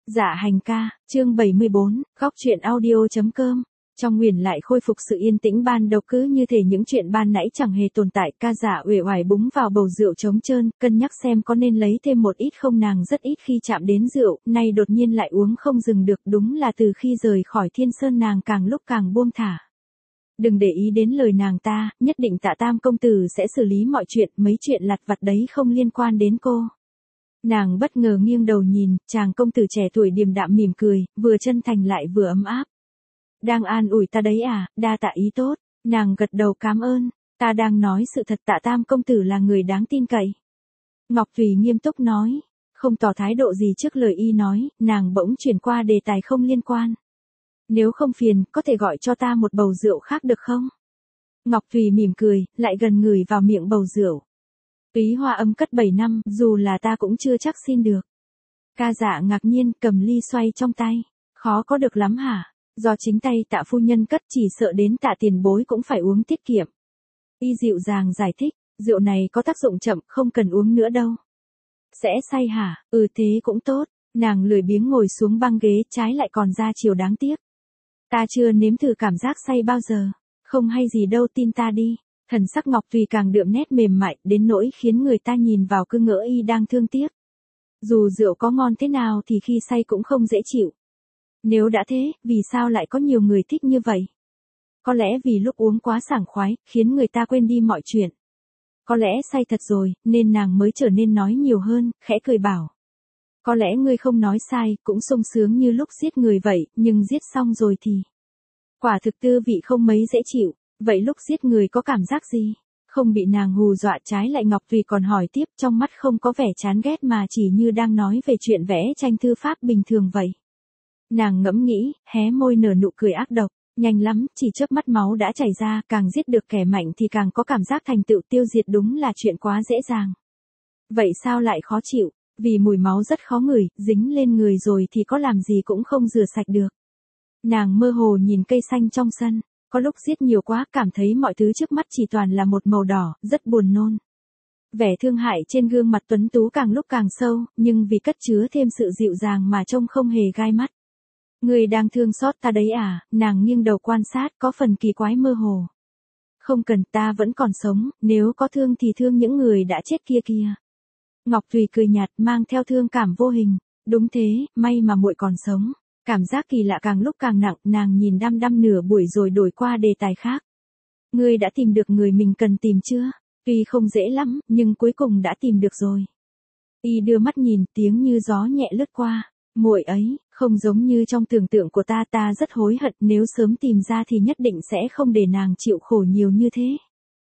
Dạ hành ca, chương 74, góc truyện audio.com. Trong Nguyền lại khôi phục sự yên tĩnh ban đầu, cứ như thể những chuyện ban nãy chẳng hề tồn tại. Ca Dạ uể oải búng vào bầu rượu trống trơn, cân nhắc xem có nên lấy thêm một ít không. Nàng rất ít khi chạm đến rượu, nay đột nhiên lại uống không dừng được. Đúng là từ khi rời khỏi Thiên Sơn nàng càng lúc càng buông thả. Đừng để ý đến lời nàng ta, nhất định Tạ Tam công tử sẽ xử lý mọi chuyện, mấy chuyện lặt vặt đấy không liên quan đến cô. Nàng bất ngờ nghiêng đầu nhìn, chàng công tử trẻ tuổi điềm đạm mỉm cười, vừa chân thành lại vừa ấm áp. Đang an ủi ta đấy à, đa tạ ý tốt. Nàng gật đầu cảm ơn, ta đang nói sự thật, Tạ Tam công tử là người đáng tin cậy. Ngọc Thùy nghiêm túc nói, không tỏ thái độ gì trước lời y nói, nàng bỗng chuyển qua đề tài không liên quan. Nếu không phiền, có thể gọi cho ta một bầu rượu khác được không? Ngọc Thùy mỉm cười, lại gần ngửi vào miệng bầu rượu. Túy Hoa Âm cất 7 năm, dù là ta cũng chưa chắc xin được. Ca Dạ ngạc nhiên, cầm ly xoay trong tay. Khó có được lắm hả? Do chính tay Tạ phu nhân cất, chỉ sợ đến Tạ tiền bối cũng phải uống tiết kiệm. Y dịu dàng giải thích, rượu này có tác dụng chậm, không cần uống nữa đâu. Sẽ say hả? Thế cũng tốt. Nàng lười biếng ngồi xuống băng ghế, trái lại còn ra chiều đáng tiếc. Ta chưa nếm thử cảm giác say bao giờ. Không hay gì đâu, tin ta đi. Thần sắc Ngọc Thùy càng đượm nét mềm mại, đến nỗi khiến người ta nhìn vào cứ ngỡ y đang thương tiếc. Dù rượu có ngon thế nào thì khi say cũng không dễ chịu. Nếu đã thế, vì sao lại có nhiều người thích như vậy? Có lẽ vì lúc uống quá sảng khoái, khiến người ta quên đi mọi chuyện. Có lẽ say thật rồi, nên nàng mới trở nên nói nhiều hơn, khẽ cười bảo. Có lẽ ngươi không nói sai, cũng sung sướng như lúc giết người vậy, nhưng giết xong rồi thì... Quả thực tư vị không mấy dễ chịu. Vậy lúc giết người có cảm giác gì? Không bị nàng hù dọa, trái lại Ngọc Thùy còn hỏi tiếp, trong mắt không có vẻ chán ghét mà chỉ như đang nói về chuyện vẽ tranh thư pháp bình thường vậy. Nàng ngẫm nghĩ, hé môi nở nụ cười ác độc, nhanh lắm, chỉ chớp mắt máu đã chảy ra, càng giết được kẻ mạnh thì càng có cảm giác thành tựu, tiêu diệt đúng là chuyện quá dễ dàng. Vậy sao lại khó chịu? Vì mùi máu rất khó ngửi, dính lên người rồi thì có làm gì cũng không rửa sạch được. Nàng mơ hồ nhìn cây xanh trong sân. Có lúc giết nhiều quá, cảm thấy mọi thứ trước mắt chỉ toàn là một màu đỏ, rất buồn nôn. Vẻ thương hại trên gương mặt tuấn tú càng lúc càng sâu, nhưng vì cất chứa thêm sự dịu dàng mà trông không hề gai mắt. Người đang thương xót ta đấy à? Nàng nghiêng đầu quan sát, có phần kỳ quái mơ hồ. Không cần, ta vẫn còn sống, nếu có thương thì thương những người đã chết kia kìa. Ngọc Thùy cười nhạt, mang theo thương cảm vô hình. Đúng thế, may mà muội còn sống. Cảm giác kỳ lạ càng lúc càng nặng, nàng nhìn đăm đăm nửa buổi rồi đổi qua đề tài khác. Ngươi đã tìm được người mình cần tìm chưa? Tuy không dễ lắm, nhưng cuối cùng đã tìm được rồi. Y đưa mắt nhìn, tiếng như gió nhẹ lướt qua. Muội ấy, không giống như trong tưởng tượng của ta, ta rất hối hận, nếu sớm tìm ra thì nhất định sẽ không để nàng chịu khổ nhiều như thế.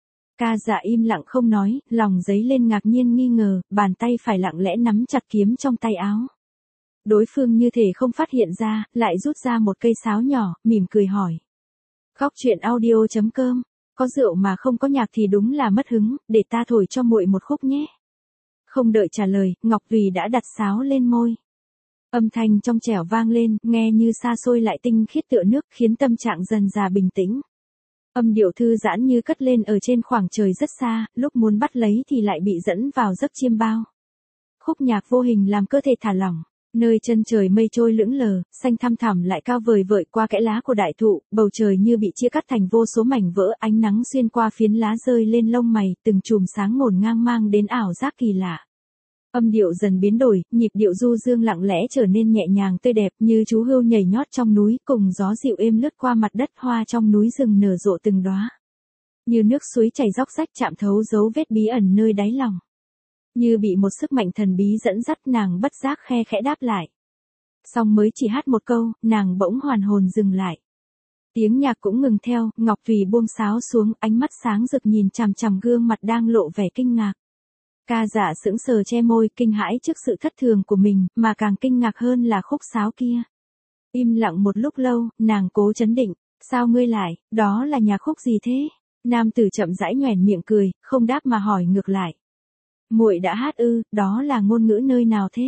Ca Dạ im lặng không nói, lòng dấy lên ngạc nhiên nghi ngờ, bàn tay phải lặng lẽ nắm chặt kiếm trong tay áo. Đối phương như thể không phát hiện ra, lại rút ra một cây sáo nhỏ, mỉm cười hỏi. Góc truyện audio.com, có rượu mà không có nhạc thì đúng là mất hứng, để ta thổi cho muội một khúc nhé. Không đợi trả lời, Ngọc Thùy đã đặt sáo lên môi. Âm thanh trong trẻo vang lên, nghe như xa xôi lại tinh khiết tựa nước, khiến tâm trạng dần dà bình tĩnh. Âm điệu thư giãn như cất lên ở trên khoảng trời rất xa, lúc muốn bắt lấy thì lại bị dẫn vào giấc chiêm bao. Khúc nhạc vô hình làm cơ thể thả lỏng. Nơi chân trời mây trôi lững lờ, xanh thăm thẳm lại cao vời vợi qua kẽ lá của đại thụ, bầu trời như bị chia cắt thành vô số mảnh vỡ, ánh nắng xuyên qua phiến lá rơi lên lông mày, từng chùm sáng ngổn ngang mang đến ảo giác kỳ lạ. Âm điệu dần biến đổi, nhịp điệu du dương lặng lẽ trở nên nhẹ nhàng tươi đẹp, như chú hươu nhảy nhót trong núi, cùng gió dịu êm lướt qua mặt đất, hoa trong núi rừng nở rộ từng đóa. Như nước suối chảy róc rách chạm thấu dấu vết bí ẩn nơi đáy lòng. Như bị một sức mạnh thần bí dẫn dắt, nàng bất giác khe khẽ đáp lại. Xong mới chỉ hát một câu, nàng bỗng hoàn hồn dừng lại. Tiếng nhạc cũng ngừng theo, Ngọc Thùy buông sáo xuống, ánh mắt sáng rực nhìn chằm chằm gương mặt đang lộ vẻ kinh ngạc. Ca Dạ sững sờ che môi, kinh hãi trước sự thất thường của mình, mà càng kinh ngạc hơn là khúc sáo kia. Im lặng một lúc lâu, nàng cố trấn định. Sao ngươi lại, đó là nhạc khúc gì thế? Nam tử chậm rãi nhoẻn miệng cười, không đáp mà hỏi ngược lại. Muội đã hát ư? Đó là ngôn ngữ nơi nào thế?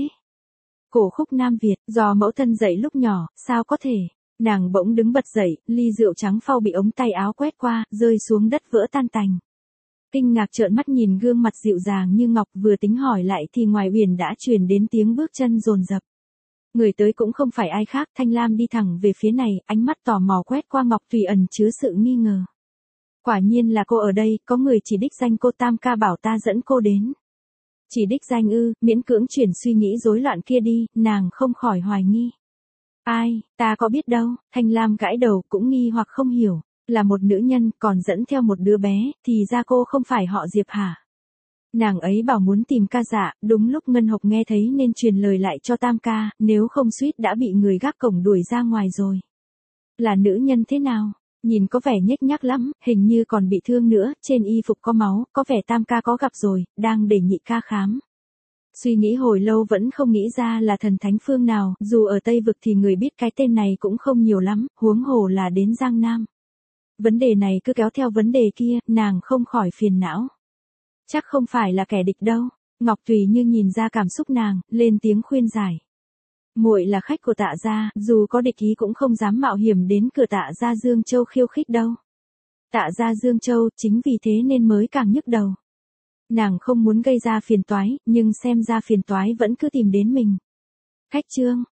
Cổ khúc Nam Việt, do mẫu thân dạy lúc nhỏ, sao có thể? Nàng bỗng đứng bật dậy, ly rượu trắng phau bị ống tay áo quét qua, rơi xuống đất vỡ tan tành. Kinh ngạc trợn mắt nhìn gương mặt dịu dàng như ngọc, vừa tính hỏi lại thì ngoài uyển đã truyền đến tiếng bước chân dồn dập. Người tới cũng không phải ai khác, Thanh Lam đi thẳng về phía này, ánh mắt tò mò quét qua Ngọc Tùy ẩn chứa sự nghi ngờ. Quả nhiên là cô ở đây, có người chỉ đích danh cô, Tam ca bảo ta dẫn cô đến. Chỉ đích danh ư? Miễn cưỡng chuyển suy nghĩ rối loạn kia đi, nàng không khỏi hoài nghi. Ai, ta có biết đâu, Thanh Lam gãi đầu cũng nghi hoặc không hiểu, là một nữ nhân còn dẫn theo một đứa bé, thì ra cô không phải họ Diệp hả? Nàng ấy bảo muốn tìm ca dạ, đúng lúc Ngân Hộc nghe thấy nên truyền lời lại cho Tam ca, nếu không suýt đã bị người gác cổng đuổi ra ngoài rồi. Là nữ nhân thế nào? Nhìn có vẻ nhếch nhác lắm, hình như còn bị thương nữa, trên y phục có máu, có vẻ Tam ca có gặp rồi, đang để nhị ca khám. Suy nghĩ hồi lâu vẫn không nghĩ ra là thần thánh phương nào, dù ở Tây Vực thì người biết cái tên này cũng không nhiều lắm, huống hồ là đến Giang Nam. Vấn đề này cứ kéo theo vấn đề kia, nàng không khỏi phiền não. Chắc không phải là kẻ địch đâu. Ngọc Tùy như nhìn ra cảm xúc nàng, lên tiếng khuyên giải. Muội là khách của Tạ gia, dù có địch ý cũng không dám mạo hiểm đến cửa Tạ gia Dương Châu khiêu khích đâu. Tạ gia Dương Châu, chính vì thế nên mới càng nhức đầu. Nàng không muốn gây ra phiền toái, nhưng xem ra phiền toái vẫn cứ tìm đến mình. Khách Trương,